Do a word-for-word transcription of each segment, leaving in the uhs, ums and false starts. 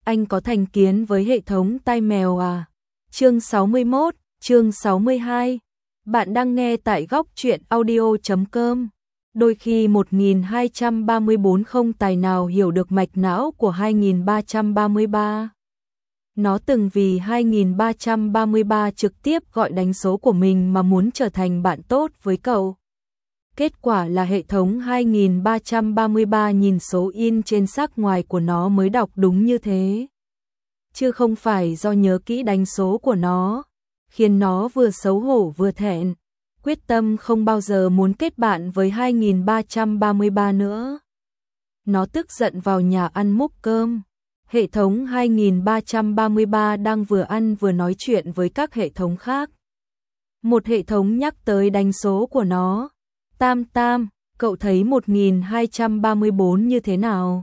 anh có thành kiến với hệ thống tai mèo à? Chương sáu mươi mốt, chương sáu mươi hai. Bạn đang nghe tại góc truyện audio chấm com. Đôi khi một nghìn hai trăm ba mươi bốn không tài nào hiểu được mạch não của hai nghìn ba trăm ba mươi ba. Nó từng vì hai nghìn ba trăm ba mươi ba trực tiếp gọi đánh số của mình mà muốn trở thành bạn tốt với cậu. Kết quả là hệ thống hai nghìn ba trăm ba mươi ba nhìn số in trên xác ngoài của nó mới đọc đúng như thế. Chứ không phải do nhớ kỹ đánh số của nó, khiến nó vừa xấu hổ vừa thẹn, quyết tâm không bao giờ muốn kết bạn với hai nghìn ba trăm ba mươi ba nữa. Nó tức giận vào nhà ăn múc cơm. Hệ thống hai nghìn ba trăm ba mươi ba đang vừa ăn vừa nói chuyện với các hệ thống khác. Một hệ thống nhắc tới đánh số của nó. Tam Tam, cậu thấy một nghìn hai trăm ba mươi bốn như thế nào?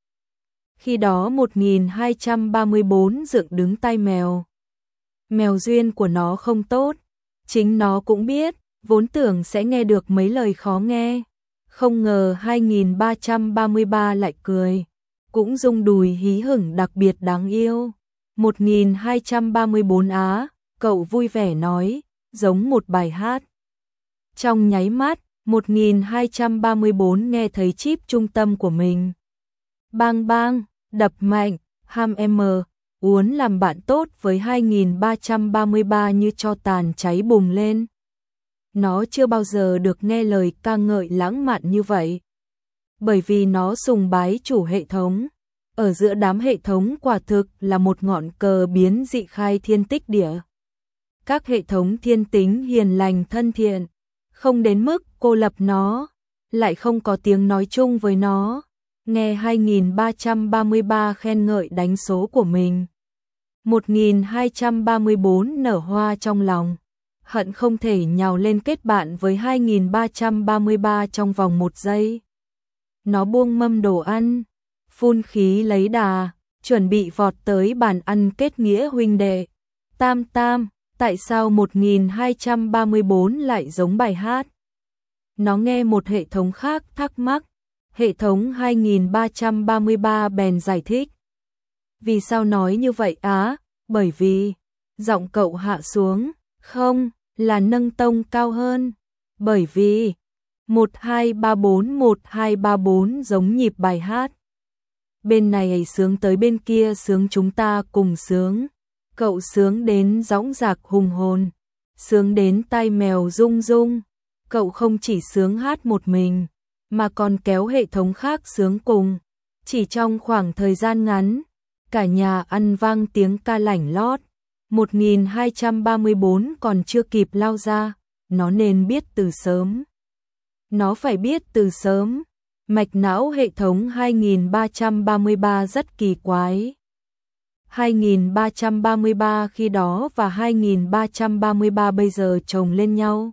Khi đó một nghìn hai trăm ba mươi bốn dựng đứng tai mèo. Mèo duyên của nó không tốt. Chính nó cũng biết, vốn tưởng sẽ nghe được mấy lời khó nghe. Không ngờ hai nghìn ba trăm ba mươi ba lại cười. Cũng rung đùi hí hửng đặc biệt đáng yêu. một nghìn hai trăm ba mươi bốn á, cậu vui vẻ nói, giống một bài hát. Trong nháy mắt, một nghìn hai trăm ba mươi bốn nghe thấy chip trung tâm của mình. Bang bang, đập mạnh, ham em, uốn làm bạn tốt với hai nghìn ba trăm ba mươi ba như cho tàn cháy bùng lên. Nó chưa bao giờ được nghe lời ca ngợi lãng mạn như vậy. Bởi vì nó sùng bái chủ hệ thống. Ở giữa đám hệ thống quả thực là một ngọn cờ biến dị khai thiên tích địa. Các hệ thống thiên tính hiền lành thân thiện, không đến mức cô lập nó, lại không có tiếng nói chung với nó. Nghe hai nghìn ba trăm ba mươi ba khen ngợi đánh số của mình. một nghìn hai trăm ba mươi bốn nở hoa trong lòng, hận không thể nhào lên kết bạn với hai nghìn ba trăm ba mươi ba trong vòng một giây. Nó buông mâm đồ ăn, phun khí lấy đà, chuẩn bị vọt tới bàn ăn kết nghĩa huynh đệ. Tam Tam, tại sao một nghìn hai trăm ba mươi bốn lại giống bài hát? Nó nghe một hệ thống khác thắc mắc. Hệ thống hai nghìn ba trăm ba mươi ba bèn giải thích. Vì sao nói như vậy á? Bởi vì, giọng cậu hạ xuống, không, là nâng tông cao hơn. Bởi vì, một hai ba bốn một hai ba bốn giống nhịp bài hát. Bên này sướng tới bên kia sướng, chúng ta cùng sướng. Cậu sướng đến dõng dạc hùng hồn, sướng đến tai mèo rung rung. Cậu không chỉ sướng hát một mình, mà còn kéo hệ thống khác sướng cùng. Chỉ trong khoảng thời gian ngắn, cả nhà ăn vang tiếng ca lảnh lót. một nghìn hai trăm ba mươi bốn còn chưa kịp lao ra, nó nên biết từ sớm. Nó phải biết từ sớm. Mạch não hệ thống hai nghìn ba trăm ba mươi ba rất kỳ quái. hai nghìn ba trăm ba mươi ba khi đó và hai nghìn ba trăm ba mươi ba bây giờ chồng lên nhau.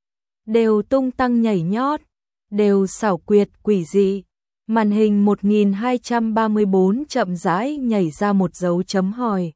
Đều tung tăng nhảy nhót, đều xảo quyệt quỷ dị. Màn hình một nghìn hai trăm ba mươi bốn chậm rãi nhảy ra một dấu chấm hỏi.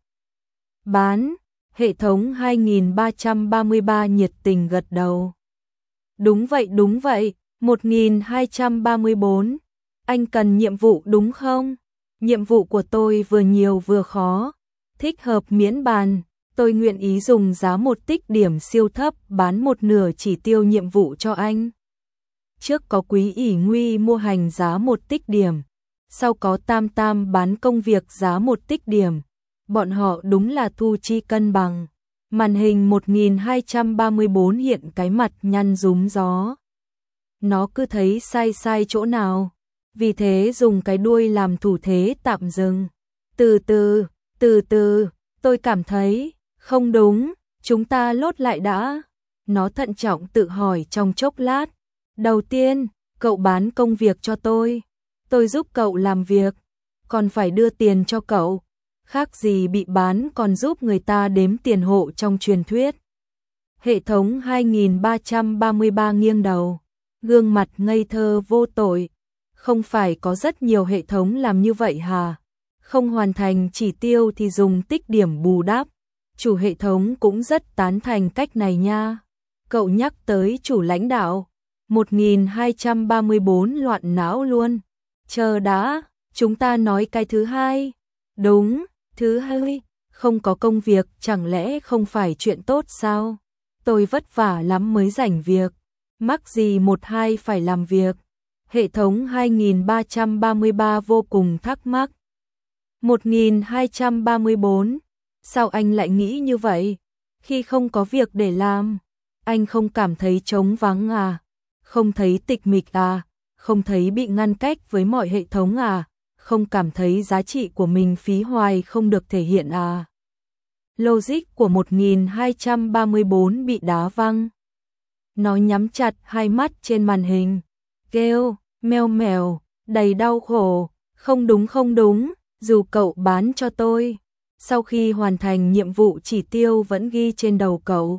Bán, hệ thống hai nghìn ba trăm ba mươi ba nhiệt tình gật đầu. Đúng vậy đúng vậy, một nghìn hai trăm ba mươi bốn. Anh cần nhiệm vụ đúng không? Nhiệm vụ của tôi vừa nhiều vừa khó. Thích hợp miễn bàn. Tôi nguyện ý dùng giá một tích điểm siêu thấp bán một nửa chỉ tiêu nhiệm vụ cho anh. Trước có Quý ỷ Nguy mua hành giá một tích điểm. Sau có Tam Tam bán công việc giá một tích điểm. Bọn họ đúng là thu chi cân bằng. Màn hình một nghìn hai trăm ba mươi bốn hiện cái mặt nhăn rúm gió. Nó cứ thấy sai sai chỗ nào. Vì thế dùng cái đuôi làm thủ thế tạm dừng. Từ từ, từ từ, tôi cảm thấy không đúng, chúng ta lốt lại đã. Nó thận trọng tự hỏi trong chốc lát. Đầu tiên, cậu bán công việc cho tôi. Tôi giúp cậu làm việc, còn phải đưa tiền cho cậu. Khác gì bị bán còn giúp người ta đếm tiền hộ trong truyền thuyết. Hệ thống hai nghìn ba trăm ba mươi ba nghiêng đầu, gương mặt ngây thơ vô tội. Không phải có rất nhiều hệ thống làm như vậy hả? Không hoàn thành chỉ tiêu thì dùng tích điểm bù đắp. Chủ hệ thống cũng rất tán thành cách này nha. Cậu nhắc tới chủ lãnh đạo. một nghìn hai trăm ba mươi bốn loạn não luôn. Chờ đã, chúng ta nói cái thứ hai. Đúng, thứ hai, không có công việc chẳng lẽ không phải chuyện tốt sao? Tôi vất vả lắm mới rảnh việc, mắc gì một hai phải làm việc. Hệ thống hai nghìn ba trăm ba mươi ba vô cùng thắc mắc. một nghìn hai trăm ba mươi bốn, sao anh lại nghĩ như vậy? Khi không có việc để làm, anh không cảm thấy trống vắng à? Không thấy tịch mịch à? Không thấy bị ngăn cách với mọi hệ thống à? Không cảm thấy giá trị của mình phí hoài không được thể hiện à? Logic của một nghìn hai trăm ba mươi bốn bị đá văng. Nó nhắm chặt hai mắt trên màn hình, kêu, meo mèo, đầy đau khổ, không đúng không đúng, dù cậu bán cho tôi. Sau khi hoàn thành nhiệm vụ chỉ tiêu vẫn ghi trên đầu cậu.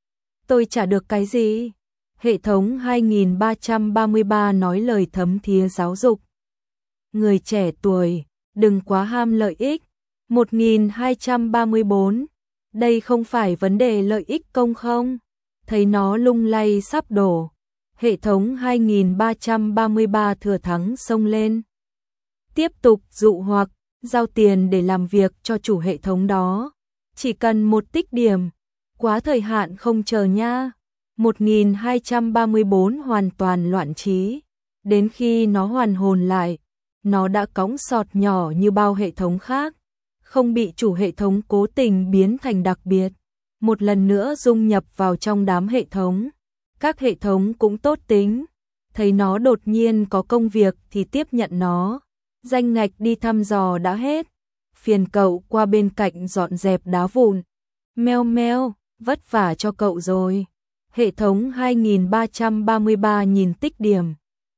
Tôi trả được cái gì? Hệ thống hai nghìn ba trăm ba mươi ba nói lời thấm thía giáo dục. Người trẻ tuổi, đừng quá ham lợi ích. một nghìn hai trăm ba mươi bốn, đây không phải vấn đề lợi ích công không? Thấy nó lung lay sắp đổ. Hệ thống hai nghìn ba trăm ba mươi ba thừa thắng xông lên. Tiếp tục dụ hoặc, giao tiền để làm việc cho chủ hệ thống đó. Chỉ cần một tích điểm, quá thời hạn không chờ nha. một nghìn hai trăm ba mươi bốn hoàn toàn loạn trí. Đến khi nó hoàn hồn lại, nó đã cõng sọt nhỏ như bao hệ thống khác, không bị chủ hệ thống cố tình biến thành đặc biệt. Một lần nữa dung nhập vào trong đám hệ thống. Các hệ thống cũng tốt tính, thấy nó đột nhiên có công việc thì tiếp nhận nó. Danh ngạch đi thăm dò đã hết, phiền cậu qua bên cạnh dọn dẹp đá vụn. Meo meo, vất vả cho cậu rồi. Hệ thống hai nghìn ba trăm ba mươi ba nhìn tích điểm.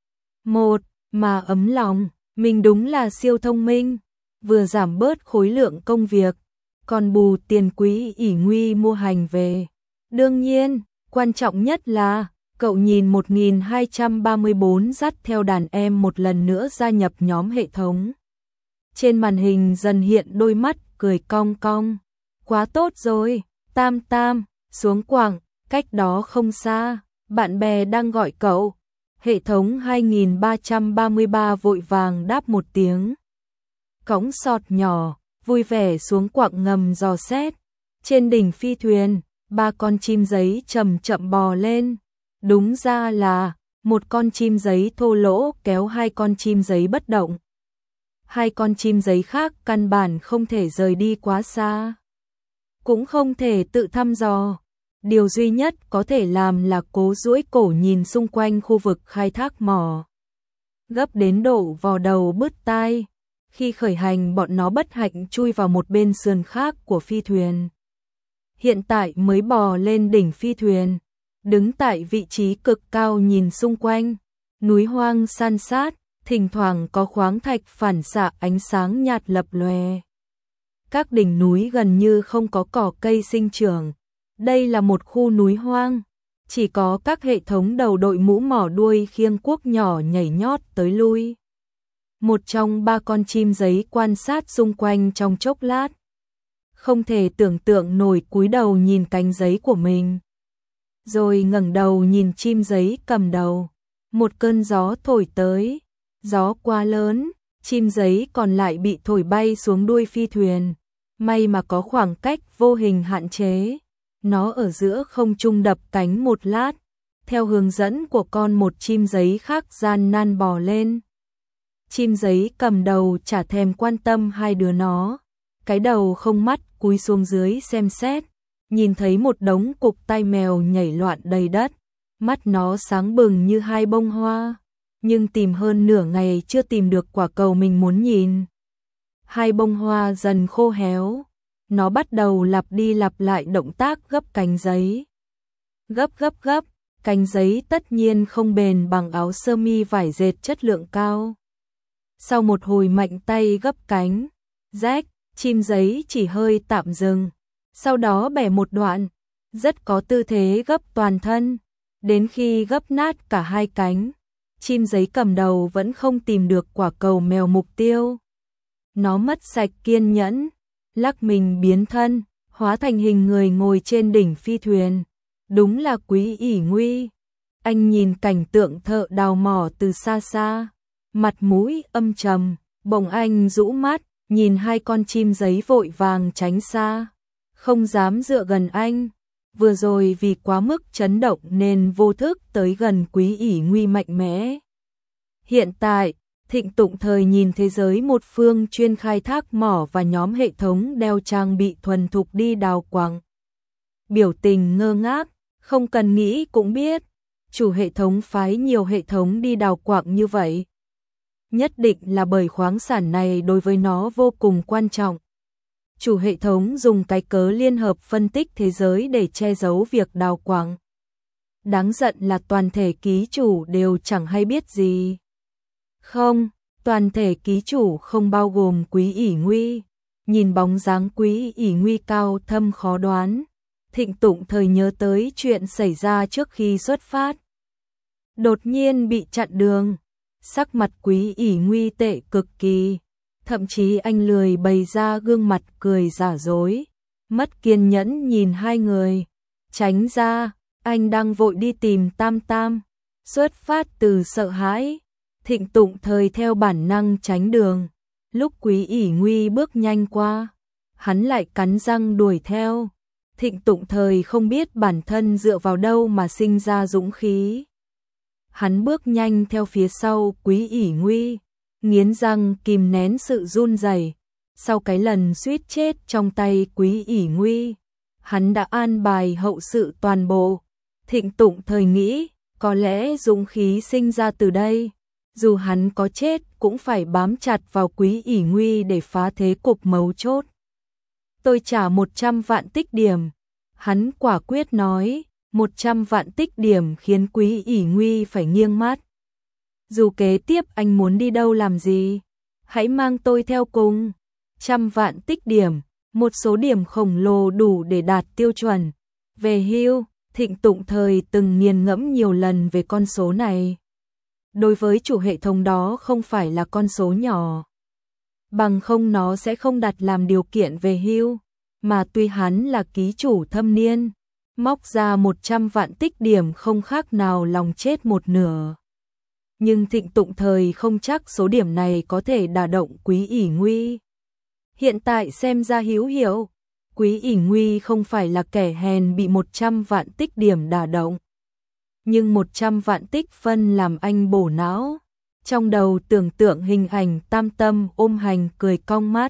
Một, mà ấm lòng, mình đúng là siêu thông minh, vừa giảm bớt khối lượng công việc, còn bù tiền quý ỷ nguy mua hành về. Đương nhiên, quan trọng nhất là, cậu nhìn một nghìn hai trăm ba mươi bốn dắt theo đàn em một lần nữa gia nhập nhóm hệ thống. Trên màn hình dần hiện đôi mắt cười cong cong. Quá tốt rồi, Tam Tam, xuống quảng, cách đó không xa, bạn bè đang gọi cậu. Hệ thống hai nghìn ba trăm ba mươi ba vội vàng đáp một tiếng. Cõng sọt nhỏ, vui vẻ xuống quặng ngầm dò xét. Trên đỉnh phi thuyền, ba con chim giấy chậm chậm bò lên. Đúng ra là, một con chim giấy thô lỗ kéo hai con chim giấy bất động. Hai con chim giấy khác căn bản không thể rời đi quá xa. Cũng không thể tự thăm dò. Điều duy nhất có thể làm là cố duỗi cổ nhìn xung quanh khu vực khai thác mỏ. Gấp đến độ vò đầu bứt tai. Khi khởi hành bọn nó bất hạnh chui vào một bên sườn khác của phi thuyền. Hiện tại mới bò lên đỉnh phi thuyền. Đứng tại vị trí cực cao nhìn xung quanh. Núi hoang san sát, thỉnh thoảng có khoáng thạch phản xạ ánh sáng nhạt lập lòe. Các đỉnh núi gần như không có cỏ cây sinh trưởng. Đây là một khu núi hoang, chỉ có các hệ thống đầu đội mũ mỏ đuôi khiêng cuốc nhỏ nhảy nhót tới lui. Một trong ba con chim giấy quan sát xung quanh trong chốc lát. Không thể tưởng tượng nổi cúi đầu nhìn cánh giấy của mình. Rồi ngẩng đầu nhìn chim giấy cầm đầu. Một cơn gió thổi tới, gió quá lớn, chim giấy còn lại bị thổi bay xuống đuôi phi thuyền. May mà có khoảng cách vô hình hạn chế. Nó ở giữa không trung đập cánh một lát, theo hướng dẫn của con một chim giấy khác gian nan bò lên. Chim giấy cầm đầu chả thèm quan tâm hai đứa nó, cái đầu không mắt cúi xuống dưới xem xét, nhìn thấy một đống cục tai mèo nhảy loạn đầy đất, mắt nó sáng bừng như hai bông hoa, nhưng tìm hơn nửa ngày chưa tìm được quả cầu mình muốn nhìn. Hai bông hoa dần khô héo. Nó bắt đầu lặp đi lặp lại động tác gấp cánh giấy. Gấp gấp gấp, cánh giấy tất nhiên không bền bằng áo sơ mi vải dệt chất lượng cao. Sau một hồi mạnh tay gấp cánh, rách, chim giấy chỉ hơi tạm dừng. Sau đó bẻ một đoạn, rất có tư thế gấp toàn thân. Đến khi gấp nát cả hai cánh, chim giấy cầm đầu vẫn không tìm được quả cầu mèo mục tiêu. Nó mất sạch kiên nhẫn. Lắc mình biến thân, hóa thành hình người ngồi trên đỉnh phi thuyền. Đúng là quý ỷ nguy. Anh nhìn cảnh tượng thợ đào mỏ từ xa xa, mặt mũi âm trầm, bỗng anh rũ mắt, nhìn hai con chim giấy vội vàng tránh xa, không dám dựa gần anh. Vừa rồi vì quá mức chấn động nên vô thức tới gần Quý ỷ Nguy mạnh mẽ. Hiện tại, Thịnh Tụng Thời nhìn thế giới một phương chuyên khai thác mỏ và nhóm hệ thống đeo trang bị thuần thục đi đào quặng. Biểu tình ngơ ngác, không cần nghĩ cũng biết, chủ hệ thống phái nhiều hệ thống đi đào quặng như vậy. Nhất định là bởi khoáng sản này đối với nó vô cùng quan trọng. Chủ hệ thống dùng cái cớ liên hợp phân tích thế giới để che giấu việc đào quặng. Đáng giận là toàn thể ký chủ đều chẳng hay biết gì. Không, toàn thể ký chủ không bao gồm Quý ỷ Nguy. Nhìn bóng dáng Quý ỷ Nguy cao thâm khó đoán, Thịnh Tụng Thời nhớ tới chuyện xảy ra trước khi xuất phát. Đột nhiên bị chặn đường, sắc mặt Quý ỷ Nguy tệ cực kỳ, thậm chí anh lười bày ra gương mặt cười giả dối, mất kiên nhẫn nhìn hai người. Tránh ra, anh đang vội đi tìm Tam Tam. Xuất phát từ sợ hãi, Thịnh Tụng Thời theo bản năng tránh đường. Lúc Quý ỷ Nguy bước nhanh qua, hắn lại cắn răng đuổi theo. Thịnh Tụng Thời không biết bản thân dựa vào đâu mà sinh ra dũng khí. Hắn bước nhanh theo phía sau Quý ỷ Nguy, nghiến răng kìm nén sự run rẩy. Sau cái lần suýt chết trong tay Quý ỷ Nguy, hắn đã an bài hậu sự toàn bộ. Thịnh Tụng Thời nghĩ, có lẽ dũng khí sinh ra từ đây. Dù hắn có chết cũng phải bám chặt vào Quý ỷ Nguy để phá thế cục mấu chốt. Tôi trả một trăm vạn tích điểm. Hắn quả quyết nói, một trăm vạn tích điểm khiến Quý ỷ Nguy phải nghiêng mắt. Dù kế tiếp anh muốn đi đâu làm gì, hãy mang tôi theo cùng. Trăm vạn tích điểm, một số điểm khổng lồ đủ để đạt tiêu chuẩn. Về hưu, Thịnh Tụng Thời từng nghiền ngẫm nhiều lần về con số này. Đối với chủ hệ thống đó không phải là con số nhỏ. Bằng không nó sẽ không đặt làm điều kiện về hưu. Mà tuy hắn là ký chủ thâm niên, móc ra một trăm vạn tích điểm không khác nào lòng chết một nửa. Nhưng Thịnh Tụng Thời không chắc số điểm này có thể đả động Quý ỷ Nguy. Hiện tại xem ra hữu hiệu, Quý ỷ Nguy không phải là kẻ hèn bị một trăm vạn tích điểm đả động. Nhưng một trăm vạn tích phân làm anh bổ não. Trong đầu tưởng tượng hình ảnh Tam Tâm ôm hành cười cong mắt.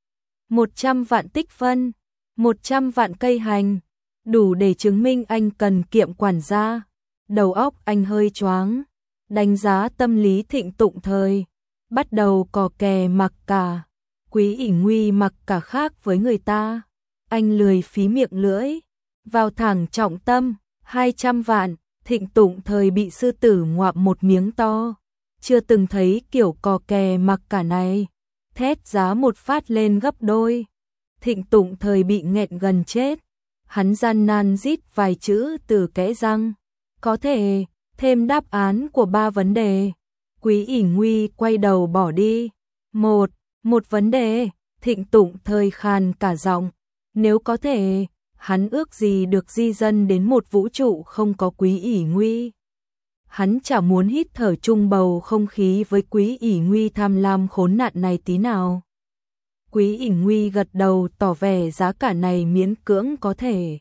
một trăm vạn tích phân, một trăm vạn cây hành, đủ để chứng minh anh cần kiệm quản gia. Đầu óc anh hơi choáng, đánh giá tâm lý Thịnh Tụng Thời, bắt đầu cò kè mặc cả. Quý ỷ Nguy mặc cả khác với người ta, anh lười phí miệng lưỡi, vào thẳng trọng tâm. Hai trăm vạn, Thịnh Tụng Thời bị sư tử ngoạm một miếng to, chưa từng thấy kiểu cò kè mặc cả này, thét giá một phát lên gấp đôi. Thịnh Tụng Thời bị nghẹn gần chết, hắn gian nan rít vài chữ từ kẽ răng, có thể thêm đáp án của ba vấn đề. Quý ỷ Nguy quay đầu bỏ đi. Một, một vấn đề, Thịnh Tụng Thời khàn cả giọng, nếu có thể, hắn ước gì được di dân đến một vũ trụ không có Quý ỷ Nguy. Hắn chả muốn hít thở chung bầu không khí với Quý ỷ Nguy tham lam khốn nạn này tí nào. Quý ỷ Nguy gật đầu tỏ vẻ giá cả này miễn cưỡng có thể.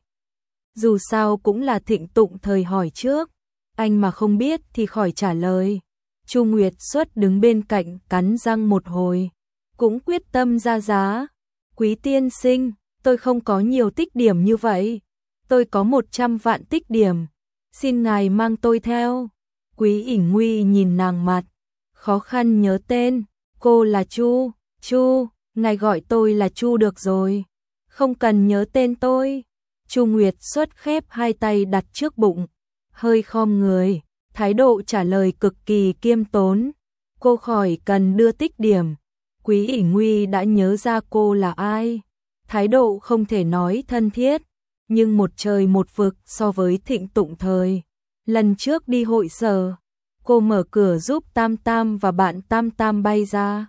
Dù sao cũng là Thịnh Tụng Thời hỏi trước, anh mà không biết thì khỏi trả lời. Chu Nguyệt Xuất đứng bên cạnh cắn răng một hồi, cũng quyết tâm ra giá. Quý tiên sinh, tôi không có nhiều tích điểm như vậy, tôi có một trăm vạn tích điểm, xin ngài mang tôi theo. Quý ỷ Nguy nhìn nàng mặt, khó khăn nhớ tên, cô là Chu, Chu, ngài gọi tôi là Chu được rồi, không cần nhớ tên tôi. Chu Nguyệt Xuất khép hai tay đặt trước bụng, hơi khom người, thái độ trả lời cực kỳ kiêm tốn. Cô khỏi cần đưa tích điểm. Quý ỷ Nguy đã nhớ ra cô là ai. Thái độ không thể nói thân thiết, nhưng một trời một vực so với Thịnh Tụng Thời. Lần trước đi hội sở, cô mở cửa giúp Tam Tam và bạn Tam Tam bay ra.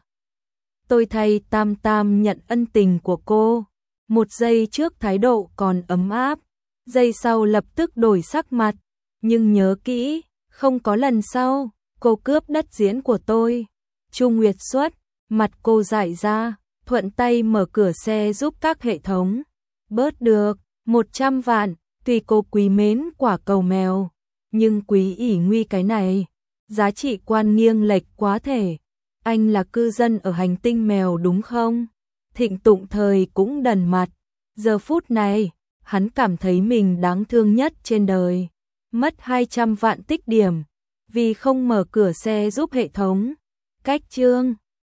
Tôi thay Tam Tam nhận ân tình của cô. Một giây trước thái độ còn ấm áp, giây sau lập tức đổi sắc mặt. Nhưng nhớ kỹ, không có lần sau, cô cướp đất diễn của tôi. Chu Nguyệt Xuất, mặt cô dại ra, thuận tay mở cửa xe giúp các hệ thống. Bớt được một trăm vạn, tùy cô quý mến quả cầu mèo, nhưng quý ỷ nguy cái này, giá trị quan nghiêng lệch quá thể. Anh là cư dân ở hành tinh mèo đúng không? Thịnh Tụng Thời cũng đần mặt. Giờ phút này, hắn cảm thấy mình đáng thương nhất trên đời. Mất hai trăm vạn tích điểm, vì không mở cửa xe giúp hệ thống. Cách chương